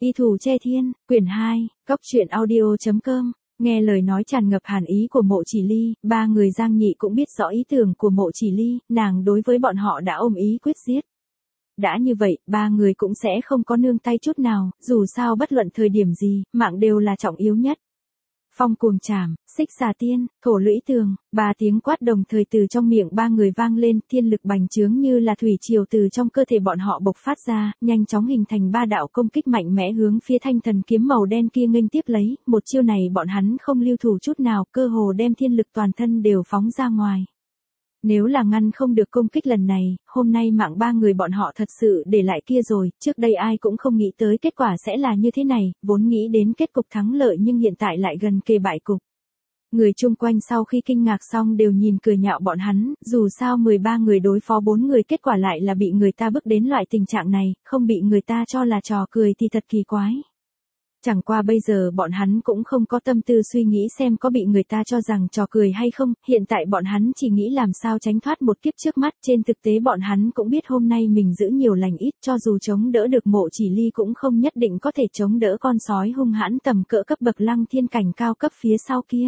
Y Thủ Che Thiên, quyển 2, Cốc truyện audio.com. Nghe lời nói tràn ngập hàn ý của Mộ Chỉ Ly, ba người Giang Nhị cũng biết rõ ý tưởng của Mộ Chỉ Ly, nàng đối với bọn họ đã ôm ý quyết giết. Đã như vậy, ba người cũng sẽ không có nương tay chút nào, dù sao bất luận thời điểm gì, mạng đều là trọng yếu nhất. Phong cuồng trảm, xích xà tiên, thổ lũy tường, ba tiếng quát đồng thời từ trong miệng ba người vang lên, thiên lực bành trướng như là thủy triều từ trong cơ thể bọn họ bộc phát ra, nhanh chóng hình thành ba đạo công kích mạnh mẽ hướng phía thanh thần kiếm màu đen kia nghênh tiếp lấy, một chiêu này bọn hắn không lưu thủ chút nào, cơ hồ đem thiên lực toàn thân đều phóng ra ngoài. Nếu là ngăn không được công kích lần này, hôm nay mạng ba người bọn họ thật sự để lại kia rồi, trước đây ai cũng không nghĩ tới kết quả sẽ là như thế này, vốn nghĩ đến kết cục thắng lợi nhưng hiện tại lại gần kề bại cục. Người chung quanh sau khi kinh ngạc xong đều nhìn cười nhạo bọn hắn, dù sao 13 người đối phó 4 người kết quả lại là bị người ta bước đến loại tình trạng này, không bị người ta cho là trò cười thì thật kỳ quái. Chẳng qua bây giờ bọn hắn cũng không có tâm tư suy nghĩ xem có bị người ta cho rằng trò cười hay không, hiện tại bọn hắn chỉ nghĩ làm sao tránh thoát một kiếp trước mắt, trên thực tế bọn hắn cũng biết hôm nay mình giữ nhiều lành ít, cho dù chống đỡ được Mộ Chỉ Ly cũng không nhất định có thể chống đỡ con sói hung hãn tầm cỡ cấp bậc Lăng Thiên cảnh cao cấp phía sau kia.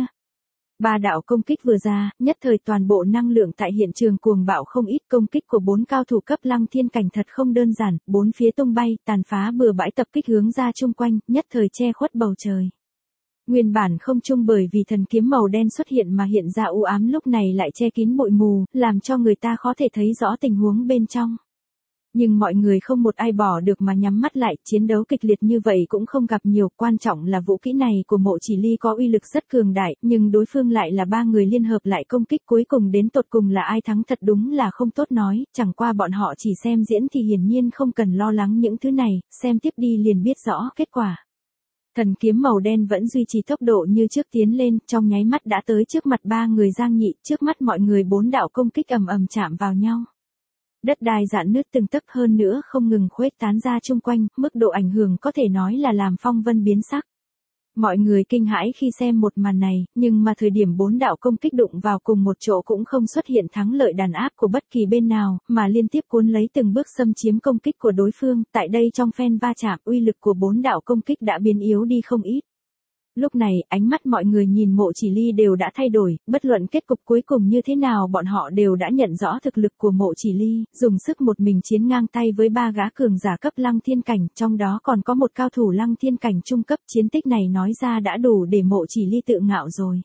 Ba đạo công kích vừa ra, nhất thời toàn bộ năng lượng tại hiện trường cuồng bạo không ít, công kích của 4 cao thủ cấp Lăng Thiên cảnh thật không đơn giản, bốn phía tung bay, tàn phá bừa bãi tập kích hướng ra chung quanh, nhất thời che khuất bầu trời. Nguyên bản không trung bởi vì thần kiếm màu đen xuất hiện mà hiện ra u ám lúc này lại che kín bụi mù, làm cho người ta khó thể thấy rõ tình huống bên trong. Nhưng mọi người không một ai bỏ được mà nhắm mắt lại, chiến đấu kịch liệt như vậy cũng không gặp nhiều, quan trọng là vũ kỹ này của Mộ Chỉ Ly có uy lực rất cường đại, nhưng đối phương lại là ba người liên hợp lại công kích, cuối cùng đến tột cùng là ai thắng thật đúng là không tốt nói, chẳng qua bọn họ chỉ xem diễn thì hiển nhiên không cần lo lắng những thứ này, xem tiếp đi liền biết rõ kết quả. Thần kiếm màu đen vẫn duy trì tốc độ như trước tiến lên, trong nháy mắt đã tới trước mặt ba người Giang Nhị, trước mắt mọi người 4 đạo công kích ầm ầm chạm vào nhau. Đất đai rạn nứt từng tấc, hơn nữa không ngừng khuếch tán ra chung quanh, mức độ ảnh hưởng có thể nói là làm phong vân biến sắc. Mọi người kinh hãi khi xem một màn này, nhưng mà thời điểm 4 đạo công kích đụng vào cùng một chỗ cũng không xuất hiện thắng lợi đàn áp của bất kỳ bên nào, mà liên tiếp cuốn lấy từng bước xâm chiếm công kích của đối phương, tại đây trong phen va chạm uy lực của 4 đạo công kích đã biến yếu đi không ít. Lúc này, ánh mắt mọi người nhìn Mộ Chỉ Ly đều đã thay đổi, bất luận kết cục cuối cùng như thế nào bọn họ đều đã nhận rõ thực lực của Mộ Chỉ Ly, dùng sức một mình chiến ngang tay với 3 gã cường giả cấp Lăng Thiên cảnh, trong đó còn có một cao thủ Lăng Thiên cảnh trung cấp, chiến tích này nói ra đã đủ để Mộ Chỉ Ly tự ngạo rồi.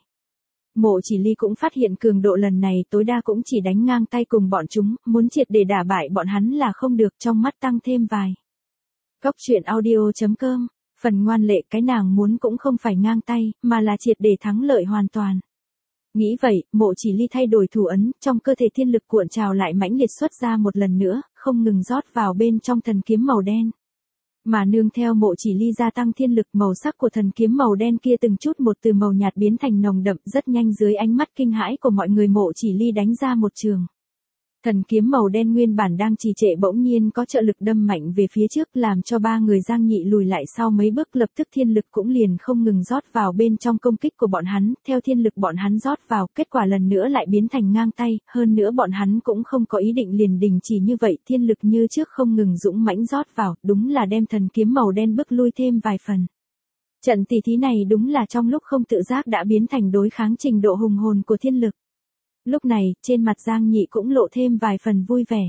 Mộ Chỉ Ly cũng phát hiện cường độ lần này tối đa cũng chỉ đánh ngang tay cùng bọn chúng, muốn triệt để đả bại bọn hắn là không được, trong mắt tăng thêm vài. Cốc truyện audio.com. Phần ngoan lệ, cái nàng muốn cũng không phải ngang tay, mà là triệt để thắng lợi hoàn toàn. Nghĩ vậy, Mộ Chỉ Ly thay đổi thủ ấn, trong cơ thể thiên lực cuộn trào lại mãnh liệt xuất ra một lần nữa, không ngừng rót vào bên trong thần kiếm màu đen. Mà nương theo Mộ Chỉ Ly gia tăng thiên lực, màu sắc của thần kiếm màu đen kia từng chút một từ màu nhạt biến thành nồng đậm, rất nhanh dưới ánh mắt kinh hãi của mọi người Mộ Chỉ Ly đánh ra một trường. Thần kiếm màu đen nguyên bản đang trì trệ bỗng nhiên có trợ lực đâm mạnh về phía trước, làm cho ba người Giang Nhị lùi lại sau mấy bước, lập tức thiên lực cũng liền không ngừng rót vào bên trong công kích của bọn hắn, theo thiên lực bọn hắn rót vào, kết quả lần nữa lại biến thành ngang tay, hơn nữa bọn hắn cũng không có ý định liền đình chỉ như vậy, thiên lực như trước không ngừng dũng mãnh rót vào, đúng là đem thần kiếm màu đen bước lui thêm vài phần. Trận tỷ thí này đúng là trong lúc không tự giác đã biến thành đối kháng trình độ hùng hồn của thiên lực. Lúc này, trên mặt Giang Nhị cũng lộ thêm vài phần vui vẻ.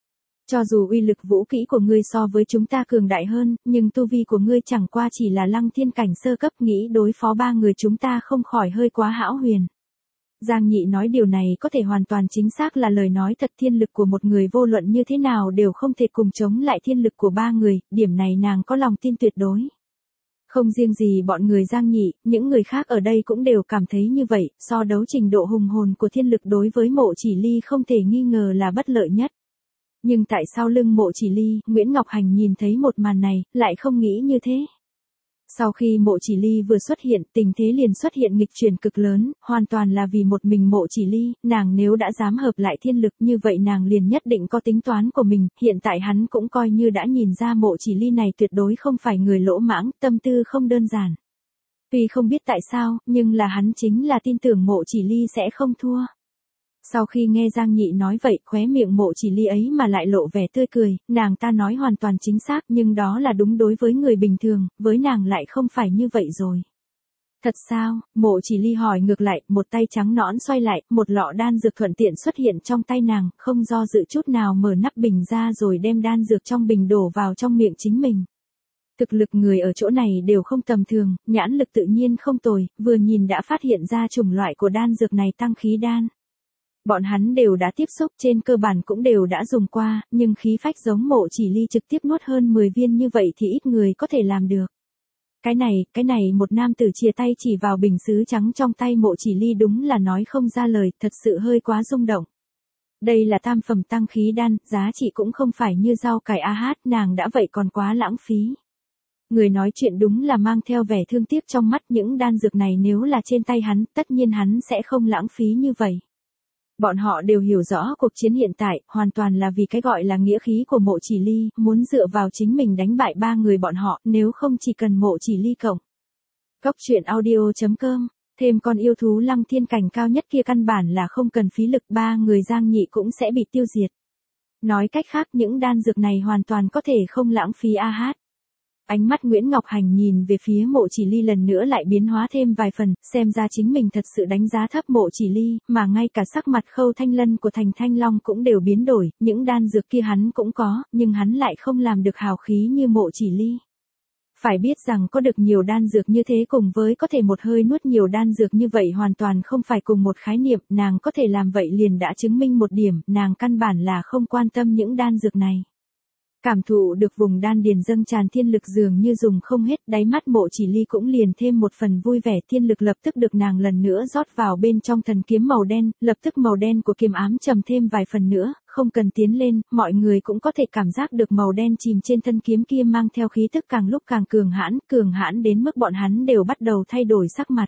Cho dù uy lực vũ kỹ của ngươi so với chúng ta cường đại hơn, nhưng tu vi của ngươi chẳng qua chỉ là Lăng Thiên cảnh sơ cấp, nghĩ đối phó ba người chúng ta không khỏi hơi quá hão huyền. Giang Nhị nói điều này có thể hoàn toàn chính xác là lời nói thật, thiên lực của một người vô luận như thế nào đều không thể cùng chống lại thiên lực của ba người, điểm này nàng có lòng tin tuyệt đối. Không riêng gì bọn người Giang Nhị, những người khác ở đây cũng đều cảm thấy như vậy, so đấu trình độ hùng hồn của thiên lực đối với Mộ Chỉ Ly không thể nghi ngờ là bất lợi nhất. Nhưng tại sao lưng Mộ Chỉ Ly, Nguyễn Ngọc Hành nhìn thấy một màn này, lại không nghĩ như thế? Sau khi Mộ Chỉ Ly vừa xuất hiện, tình thế liền xuất hiện nghịch chuyển cực lớn, hoàn toàn là vì một mình Mộ Chỉ Ly, nàng nếu đã dám hợp lại thiên lực như vậy nàng liền nhất định có tính toán của mình, hiện tại hắn cũng coi như đã nhìn ra Mộ Chỉ Ly này tuyệt đối không phải người lỗ mãng, tâm tư không đơn giản. Tuy không biết tại sao, nhưng là hắn chính là tin tưởng Mộ Chỉ Ly sẽ không thua. Sau khi nghe Giang Nhị nói vậy, khóe miệng Mộ Chỉ Ly ấy mà lại lộ vẻ tươi cười, nàng ta nói hoàn toàn chính xác, nhưng đó là đúng đối với người bình thường, với nàng lại không phải như vậy rồi. Thật sao? Mộ Chỉ Ly hỏi ngược lại, một tay trắng nõn xoay lại, một lọ đan dược thuận tiện xuất hiện trong tay nàng, không do dự chút nào mở nắp bình ra rồi đem đan dược trong bình đổ vào trong miệng chính mình. Thực lực người ở chỗ này đều không tầm thường, nhãn lực tự nhiên không tồi, vừa nhìn đã phát hiện ra chủng loại của đan dược này tăng khí đan. Bọn hắn đều đã tiếp xúc, trên cơ bản cũng đều đã dùng qua, nhưng khí phách giống Mộ Chỉ Ly trực tiếp nuốt hơn 10 viên như vậy thì ít người có thể làm được. Cái này một nam tử chìa tay chỉ vào bình sứ trắng trong tay Mộ Chỉ Ly đúng là nói không ra lời, thật sự hơi quá rung động. Đây là tam phẩm tăng khí đan, giá trị cũng không phải như rau cải nàng đã vậy còn quá lãng phí. Người nói chuyện đúng là mang theo vẻ thương tiếc trong mắt, những đan dược này nếu là trên tay hắn, tất nhiên hắn sẽ không lãng phí như vậy. Bọn họ đều hiểu rõ cuộc chiến hiện tại, hoàn toàn là vì cái gọi là nghĩa khí của Mộ Chỉ Ly, muốn dựa vào chính mình đánh bại ba người bọn họ, nếu không chỉ cần Mộ Chỉ Ly cộng. Cốc truyện audio.com, thêm con yêu thú Lăng Thiên cảnh cao nhất kia căn bản là không cần phí lực, ba người Giang Nhị cũng sẽ bị tiêu diệt. Nói cách khác, những đan dược này hoàn toàn có thể không lãng phí Ánh mắt Nguyễn Ngọc Hành nhìn về phía Mộ Chỉ Ly lần nữa lại biến hóa thêm vài phần, xem ra chính mình thật sự đánh giá thấp Mộ Chỉ Ly, mà ngay cả sắc mặt Khâu Thanh Lân của Thành Thanh Long cũng đều biến đổi, những đan dược kia hắn cũng có, nhưng hắn lại không làm được hào khí như Mộ Chỉ Ly. Phải biết rằng có được nhiều đan dược như thế cùng với có thể một hơi nuốt nhiều đan dược như vậy hoàn toàn không phải cùng một khái niệm, nàng có thể làm vậy liền đã chứng minh một điểm, nàng căn bản là không quan tâm những đan dược này. Cảm thụ được vùng đan điền dâng tràn thiên lực dường như dùng không hết, đáy mắt Mộ Chỉ Ly cũng liền thêm một phần vui vẻ, thiên lực lập tức được nàng lần nữa rót vào bên trong thần kiếm màu đen, lập tức màu đen của kiếm ám trầm thêm vài phần nữa, không cần tiến lên, mọi người cũng có thể cảm giác được màu đen chìm trên thân kiếm kia mang theo khí tức càng lúc càng cường hãn đến mức bọn hắn đều bắt đầu thay đổi sắc mặt.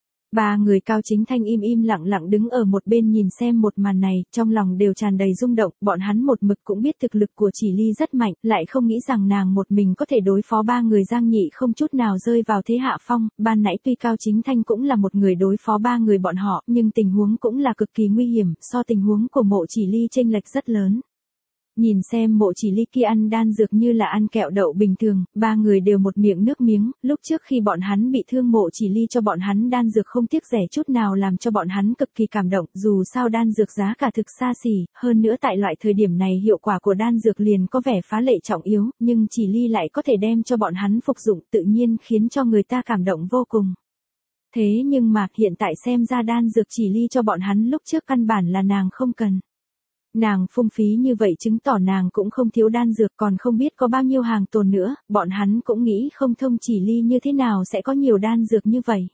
Ba người Cao Chính Thanh im lặng đứng ở một bên nhìn xem một màn này, trong lòng đều tràn đầy rung động, bọn hắn một mực cũng biết thực lực của Chỉ Ly rất mạnh, lại không nghĩ rằng nàng một mình có thể đối phó ba người Giang Nhị không chút nào rơi vào thế hạ phong, ban nãy tuy Cao Chính Thanh cũng là một người đối phó ba người bọn họ, nhưng tình huống cũng là cực kỳ nguy hiểm, so tình huống của Mộ Chỉ Ly chênh lệch rất lớn. Nhìn xem Mộ Chỉ Ly kia ăn đan dược như là ăn kẹo đậu bình thường, ba người đều một miệng nước miếng, lúc trước khi bọn hắn bị thương Mộ Chỉ Ly cho bọn hắn đan dược không tiếc rẻ chút nào làm cho bọn hắn cực kỳ cảm động, dù sao đan dược giá cả thực xa xỉ, hơn nữa tại loại thời điểm này hiệu quả của đan dược liền có vẻ phá lệ trọng yếu, nhưng Chỉ Ly lại có thể đem cho bọn hắn phục dụng tự nhiên khiến cho người ta cảm động vô cùng. Thế nhưng mà hiện tại xem ra đan dược Chỉ Ly cho bọn hắn lúc trước căn bản là nàng không cần. Nàng phung phí như vậy chứng tỏ nàng cũng không thiếu đan dược, còn không biết có bao nhiêu hàng tồn nữa, bọn hắn cũng nghĩ không thông Chỉ Ly như thế nào sẽ có nhiều đan dược như vậy.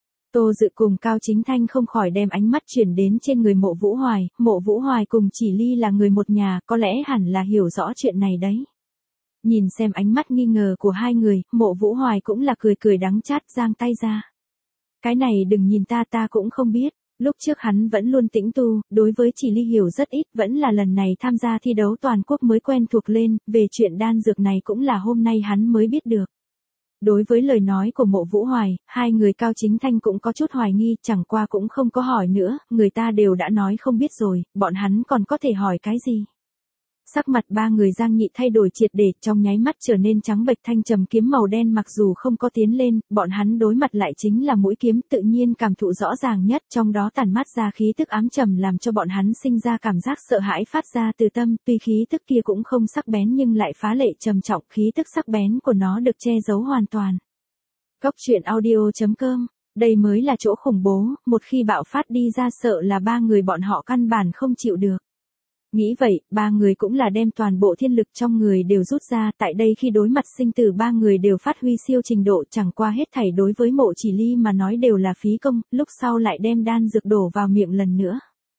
Tô Dự cùng Cao Chính Thanh không khỏi đem ánh mắt chuyển đến trên người Mộ Vũ Hoài cùng Chỉ Ly là người một nhà, có lẽ hẳn là hiểu rõ chuyện này đấy. Nhìn xem ánh mắt nghi ngờ của hai người, Mộ Vũ Hoài cũng là cười đắng chát giang tay ra. Cái này đừng nhìn ta cũng không biết. Lúc trước hắn vẫn luôn tĩnh tu, đối với Chỉ Ly hiểu rất ít, vẫn là lần này tham gia thi đấu toàn quốc mới quen thuộc lên, về chuyện đan dược này cũng là hôm nay hắn mới biết được. Đối với lời nói của Mộ Vũ Hoài, hai người Cao Chính Thanh cũng có chút hoài nghi, chẳng qua cũng không có hỏi nữa, người ta đều đã nói không biết rồi, bọn hắn còn có thể hỏi cái gì. Sắc mặt ba người Giang Nhị thay đổi triệt để, trong nháy mắt trở nên trắng bệch, thanh trầm kiếm màu đen mặc dù không có tiến lên, bọn hắn đối mặt lại chính là mũi kiếm, tự nhiên cảm thụ rõ ràng nhất, trong đó tản mát ra khí tức ám trầm làm cho bọn hắn sinh ra cảm giác sợ hãi phát ra từ tâm, tuy khí tức kia cũng không sắc bén nhưng lại phá lệ trầm trọng, khí tức sắc bén của nó được che giấu hoàn toàn. Cốc truyện audio.com, đây mới là chỗ khủng bố, một khi bạo phát đi ra sợ là ba người bọn họ căn bản không chịu được. Nghĩ vậy, ba người cũng là đem toàn bộ thiên lực trong người đều rút ra, tại đây khi đối mặt sinh tử ba người đều phát huy siêu trình độ, chẳng qua hết thảy đối với Mộ Chỉ Ly mà nói đều là phí công, lúc sau lại đem đan dược đổ vào miệng lần nữa.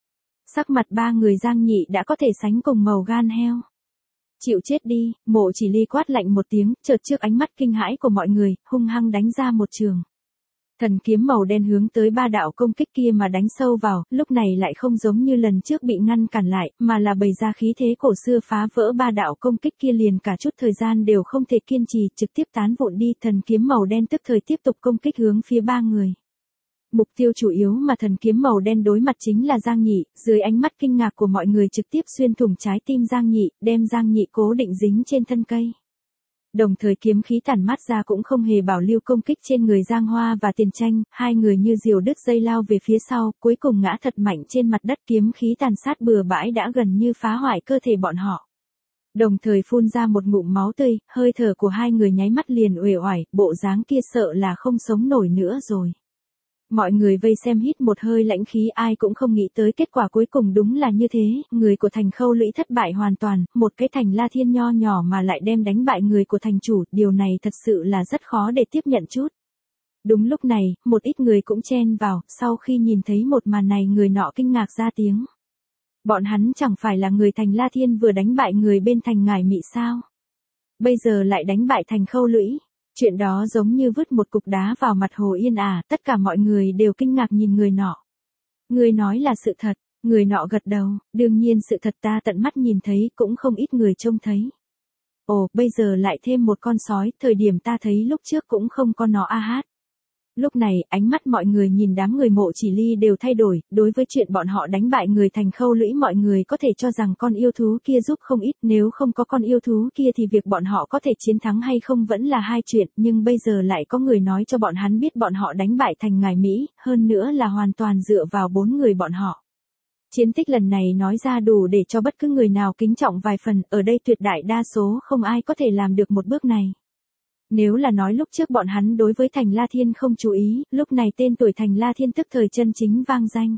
Sắc mặt ba người Giang Nhị đã có thể sánh cùng màu gan heo. Chịu chết đi, Mộ Chỉ Ly quát lạnh một tiếng, chợt trước ánh mắt kinh hãi của mọi người, hung hăng đánh ra một trường. Thần kiếm màu đen hướng tới ba đạo công kích kia mà đánh sâu vào, lúc này lại không giống như lần trước bị ngăn cản lại, mà là bày ra khí thế cổ xưa phá vỡ ba đạo công kích kia liền cả chút thời gian đều không thể kiên trì, trực tiếp tán vụn đi, thần kiếm màu đen tức thời tiếp tục công kích hướng phía ba người. Mục tiêu chủ yếu mà thần kiếm màu đen đối mặt chính là Giang Nhị, dưới ánh mắt kinh ngạc của mọi người trực tiếp xuyên thủng trái tim Giang Nhị, đem Giang Nhị cố định dính trên thân cây. Đồng thời kiếm khí tản mát ra cũng không hề bảo lưu công kích trên người Giang Hoa và Tiền Tranh, hai người như diều đứt dây lao về phía sau, cuối cùng ngã thật mạnh trên mặt đất, kiếm khí tàn sát bừa bãi đã gần như phá hoại cơ thể bọn họ. Đồng thời phun ra một ngụm máu tươi, hơi thở của hai người nháy mắt liền uể oải, bộ dáng kia sợ là không sống nổi nữa rồi. Mọi người vây xem hít một hơi lãnh khí, ai cũng không nghĩ tới kết quả cuối cùng đúng là như thế, người của thành Khâu Lũy thất bại hoàn toàn, một cái thành La Thiên nho nhỏ mà lại đem đánh bại người của thành chủ, điều này thật sự là rất khó để tiếp nhận chút. Đúng lúc này, một ít người cũng chen vào, sau khi nhìn thấy một màn này người nọ kinh ngạc ra tiếng. Bọn hắn chẳng phải là người thành La Thiên vừa đánh bại người bên thành Ngải Mị sao? Bây giờ lại đánh bại thành Khâu Lũy. Chuyện đó giống như vứt một cục đá vào mặt Hồ Yên à, tất cả mọi người đều kinh ngạc nhìn người nọ. Người nói là sự thật, người nọ gật đầu, đương nhiên sự thật ta tận mắt nhìn thấy cũng không ít người trông thấy. Ồ, bây giờ lại thêm một con sói, thời điểm ta thấy lúc trước cũng không có nó a hát. Lúc này, ánh mắt mọi người nhìn đám người Mộ Chỉ Ly đều thay đổi, đối với chuyện bọn họ đánh bại người thành Khâu Lũy mọi người có thể cho rằng con yêu thú kia giúp không ít, nếu không có con yêu thú kia thì việc bọn họ có thể chiến thắng hay không vẫn là hai chuyện, nhưng bây giờ lại có người nói cho bọn hắn biết bọn họ đánh bại thành Ngải Mỹ, hơn nữa là hoàn toàn dựa vào 4 người bọn họ. Chiến tích lần này nói ra đủ để cho bất cứ người nào kính trọng vài phần, ở đây tuyệt đại đa số không ai có thể làm được một bước này. Nếu là nói lúc trước bọn hắn đối với thành La Thiên không chú ý, lúc này tên tuổi thành La Thiên tức thời chân chính vang danh.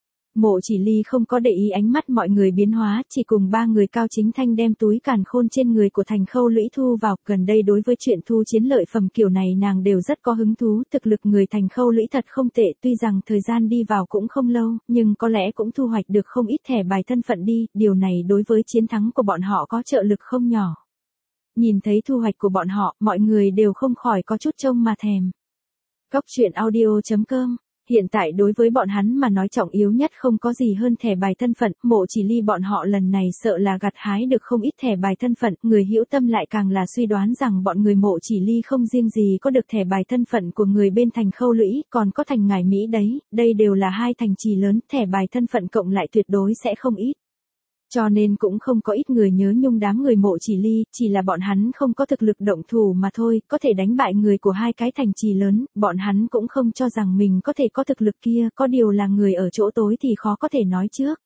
Mộ Chỉ Ly không có để ý ánh mắt mọi người biến hóa, chỉ cùng 3 người Cao Chính Thanh đem túi càn khôn trên người của thành Khâu Lũy thu vào, gần đây đối với chuyện thu chiến lợi phẩm kiểu này nàng đều rất có hứng thú, thực lực người thành Khâu Lũy thật không tệ, tuy rằng thời gian đi vào cũng không lâu, nhưng có lẽ cũng thu hoạch được không ít thẻ bài thân phận đi, điều này đối với chiến thắng của bọn họ có trợ lực không nhỏ. Nhìn thấy thu hoạch của bọn họ, mọi người đều không khỏi có chút trông mà thèm. Cóc truyện audio.com. Hiện tại đối với bọn hắn mà nói trọng yếu nhất không có gì hơn thẻ bài thân phận, Mộ Chỉ Ly bọn họ lần này sợ là gặt hái được không ít thẻ bài thân phận, người hữu tâm lại càng là suy đoán rằng bọn người Mộ Chỉ Ly không riêng gì có được thẻ bài thân phận của người bên thành Khâu Lũy, còn có thành Ngải Mỹ đấy, đây đều là hai thành trì lớn, thẻ bài thân phận cộng lại tuyệt đối sẽ không ít. Cho nên cũng không có ít người nhớ nhung đám người Mộ Chỉ Ly, chỉ là bọn hắn không có thực lực động thủ mà thôi, có thể đánh bại người của hai cái thành trì lớn, bọn hắn cũng không cho rằng mình có thể có thực lực kia, có điều là người ở chỗ tối thì khó có thể nói trước.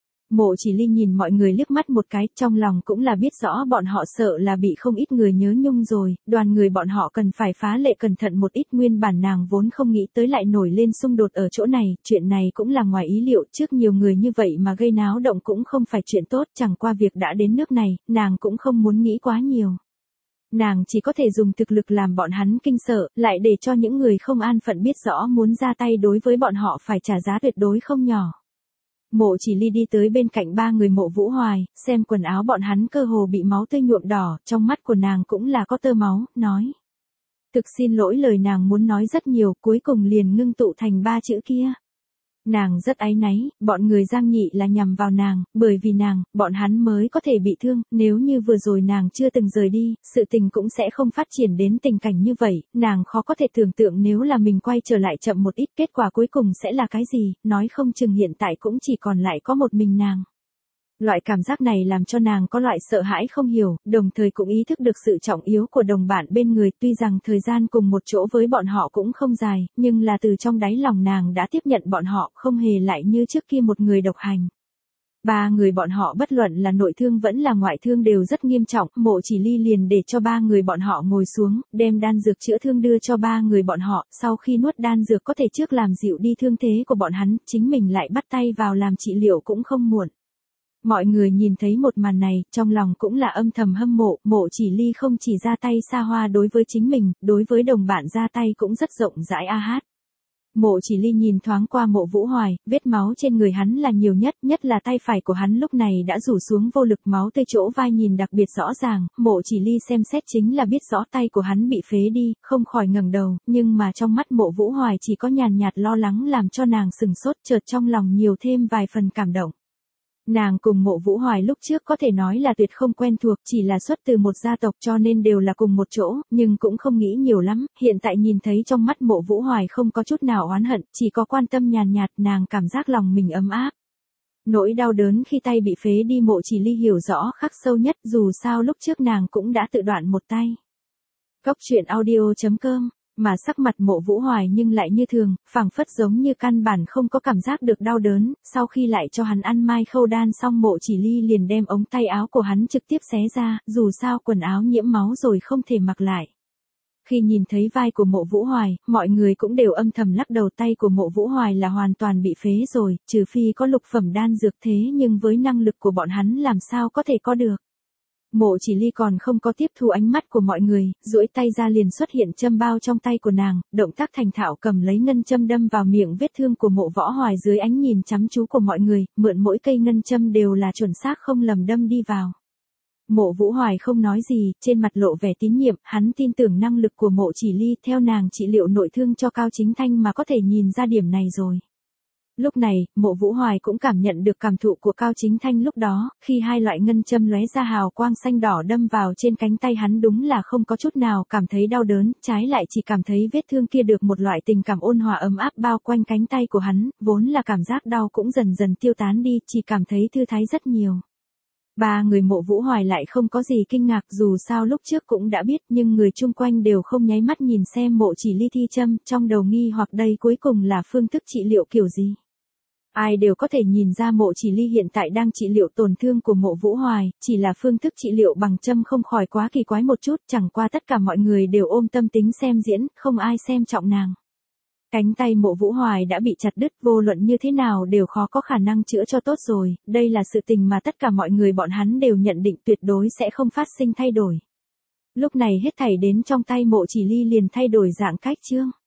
Mộ Chỉ Ly nhìn mọi người liếc mắt một cái, trong lòng cũng là biết rõ bọn họ sợ là bị không ít người nhớ nhung rồi, đoàn người bọn họ cần phải phá lệ cẩn thận một ít, nguyên bản nàng vốn không nghĩ tới lại nổi lên xung đột ở chỗ này, chuyện này cũng là ngoài ý liệu, trước nhiều người như vậy mà gây náo động cũng không phải chuyện tốt, chẳng qua việc đã đến nước này, nàng cũng không muốn nghĩ quá nhiều. Nàng chỉ có thể dùng thực lực làm bọn hắn kinh sợ, lại để cho những người không an phận biết rõ muốn ra tay đối với bọn họ phải trả giá tuyệt đối không nhỏ. Mộ Chỉ Ly đi tới bên cạnh 3 người Mộ Vũ Hoài, xem quần áo bọn hắn cơ hồ bị máu tươi nhuộm đỏ, trong mắt của nàng cũng là có tơ máu, nói. Thực xin lỗi, lời nàng muốn nói rất nhiều, cuối cùng liền ngưng tụ thành 3 chữ kia. Nàng rất áy náy, bọn người Giang Nhị là nhằm vào nàng, bởi vì nàng, bọn hắn mới có thể bị thương, nếu như vừa rồi nàng chưa từng rời đi, sự tình cũng sẽ không phát triển đến tình cảnh như vậy, nàng khó có thể tưởng tượng nếu là mình quay trở lại chậm một ít, kết quả cuối cùng sẽ là cái gì, nói không chừng hiện tại cũng chỉ còn lại có một mình nàng. Loại cảm giác này làm cho nàng có loại sợ hãi không hiểu, đồng thời cũng ý thức được sự trọng yếu của đồng bạn bên người, tuy rằng thời gian cùng một chỗ với bọn họ cũng không dài, nhưng là từ trong đáy lòng nàng đã tiếp nhận bọn họ, không hề lại như trước kia một người độc hành. 3 người bọn họ bất luận là nội thương vẫn là ngoại thương đều rất nghiêm trọng, Mộ Chỉ Ly liền để cho 3 người bọn họ ngồi xuống, đem đan dược chữa thương đưa cho 3 người bọn họ, sau khi nuốt đan dược có thể trước làm dịu đi thương thế của bọn hắn, chính mình lại bắt tay vào làm trị liệu cũng không muộn. Mọi người nhìn thấy một màn này, trong lòng cũng là âm thầm hâm mộ, Mộ Chỉ Ly không chỉ ra tay xa hoa đối với chính mình, đối với đồng bạn ra tay cũng rất rộng rãi a hát. Mộ Chỉ Ly nhìn thoáng qua Mộ Vũ Hoài, vết máu trên người hắn là nhiều nhất, nhất là tay phải của hắn lúc này đã rủ xuống vô lực, máu tươi chỗ vai nhìn đặc biệt rõ ràng, Mộ Chỉ Ly xem xét chính là biết rõ tay của hắn bị phế đi, không khỏi ngẩng đầu, nhưng mà trong mắt Mộ Vũ Hoài chỉ có nhàn nhạt lo lắng làm cho nàng sừng sốt, chợt trong lòng nhiều thêm vài phần cảm động. Nàng cùng Mộ Vũ Hoài lúc trước có thể nói là tuyệt không quen thuộc, chỉ là xuất từ một gia tộc cho nên đều là cùng một chỗ, nhưng cũng không nghĩ nhiều lắm, hiện tại nhìn thấy trong mắt Mộ Vũ Hoài không có chút nào oán hận, chỉ có quan tâm nhàn nhạt, nàng cảm giác lòng mình ấm áp. Nỗi đau đớn khi tay bị phế đi Mộ Chỉ Ly hiểu rõ khắc sâu nhất, dù sao lúc trước nàng cũng đã tự đoạn một tay. Góc truyện audio.com, mà sắc mặt Mộ Vũ Hoài nhưng lại như thường, phảng phất giống như căn bản không có cảm giác được đau đớn, sau khi lại cho hắn ăn mai khâu đan xong Mộ Chỉ Ly liền đem ống tay áo của hắn trực tiếp xé ra, dù sao quần áo nhiễm máu rồi không thể mặc lại. Khi nhìn thấy vai của Mộ Vũ Hoài, mọi người cũng đều âm thầm lắc đầu, tay của Mộ Vũ Hoài là hoàn toàn bị phế rồi, trừ phi có lục phẩm đan dược, thế nhưng với năng lực của bọn hắn làm sao có thể có được. Mộ Chỉ Ly còn không có tiếp thu ánh mắt của mọi người, duỗi tay ra liền xuất hiện châm bao trong tay của nàng, động tác thành thạo cầm lấy ngân châm đâm vào miệng vết thương của Mộ Võ Hoài dưới ánh nhìn chăm chú của mọi người, mượn mỗi cây ngân châm đều là chuẩn xác không lầm đâm đi vào. Mộ Vũ Hoài không nói gì, trên mặt lộ vẻ tín nhiệm, hắn tin tưởng năng lực của Mộ Chỉ Ly, theo nàng trị liệu nội thương cho Cao Chính Thanh mà có thể nhìn ra điểm này rồi. Lúc này, Mộ Vũ Hoài cũng cảm nhận được cảm thụ của Cao Chính Thanh lúc đó, khi hai loại ngân châm lóe ra hào quang xanh đỏ đâm vào trên cánh tay hắn, đúng là không có chút nào cảm thấy đau đớn, trái lại chỉ cảm thấy vết thương kia được một loại tình cảm ôn hòa ấm áp bao quanh cánh tay của hắn, vốn là cảm giác đau cũng dần dần tiêu tán đi, chỉ cảm thấy thư thái rất nhiều. Ba người Mộ Vũ Hoài lại không có gì kinh ngạc, dù sao lúc trước cũng đã biết, nhưng người chung quanh đều không nháy mắt nhìn xem Mộ Chỉ Ly thi châm, trong đầu nghi hoặc đây cuối cùng là phương thức trị liệu kiểu gì. Ai đều có thể nhìn ra Mộ Chỉ Ly hiện tại đang trị liệu tổn thương của Mộ Vũ Hoài, chỉ là phương thức trị liệu bằng châm không khỏi quá kỳ quái một chút, chẳng qua tất cả mọi người đều ôm tâm tính xem diễn, không ai xem trọng nàng. Cánh tay Mộ Vũ Hoài đã bị chặt đứt, vô luận như thế nào đều khó có khả năng chữa cho tốt rồi, đây là sự tình mà tất cả mọi người bọn hắn đều nhận định tuyệt đối sẽ không phát sinh thay đổi. Lúc này hết thảy đến trong tay Mộ Chỉ Ly liền thay đổi dạng cách chương.